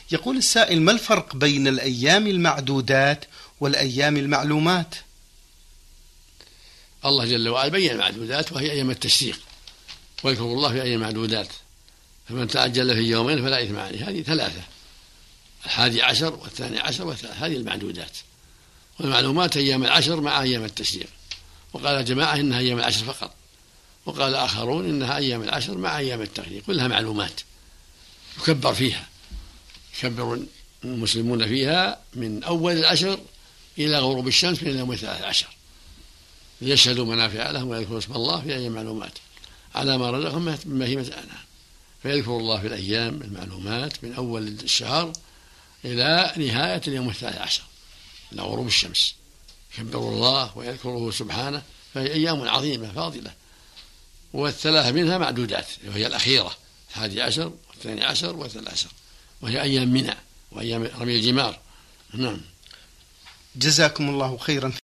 يقول السائل: ما الفرق بين الأيام المعدودات والأيام المعلومات؟ الله جل وعلا بين المعدودات وهي أيام التشريق، ويذكر الله في أيام معدودات، فمن تعجل في يومين فلا إثم عليه. هذه ثلاثة: 11 و12 والثالث، هذه المعدودات. والمعلومات أيام العشر مع أيام التشريق. وقال جماعة إنها أيام العشر فقط، وقال آخرون إنها أيام العشر مع أيام التشريق، كلها معلومات يكبر فيها، يكبر المسلمون فيها من أول العشر إلى غروب الشمس من اليوم 13، ليشهدوا منافع لهم ويذكروا اسم الله في أيام معلومات على ما رزقهم من بهيمة الأنعام. فيذكر الله في الأيام المعلومات من أول الشهر إلى نهاية اليوم 13 إلى غروب الشمس، يكبر الله ويذكره سبحانه، فهي أيام عظيمة فاضلة. والثلاثة منها معدودات، وهي الأخيرة 11 و12 و13، وهي أيام منى وأيام رمي الجمار. نعم. جزاكم الله خيرا.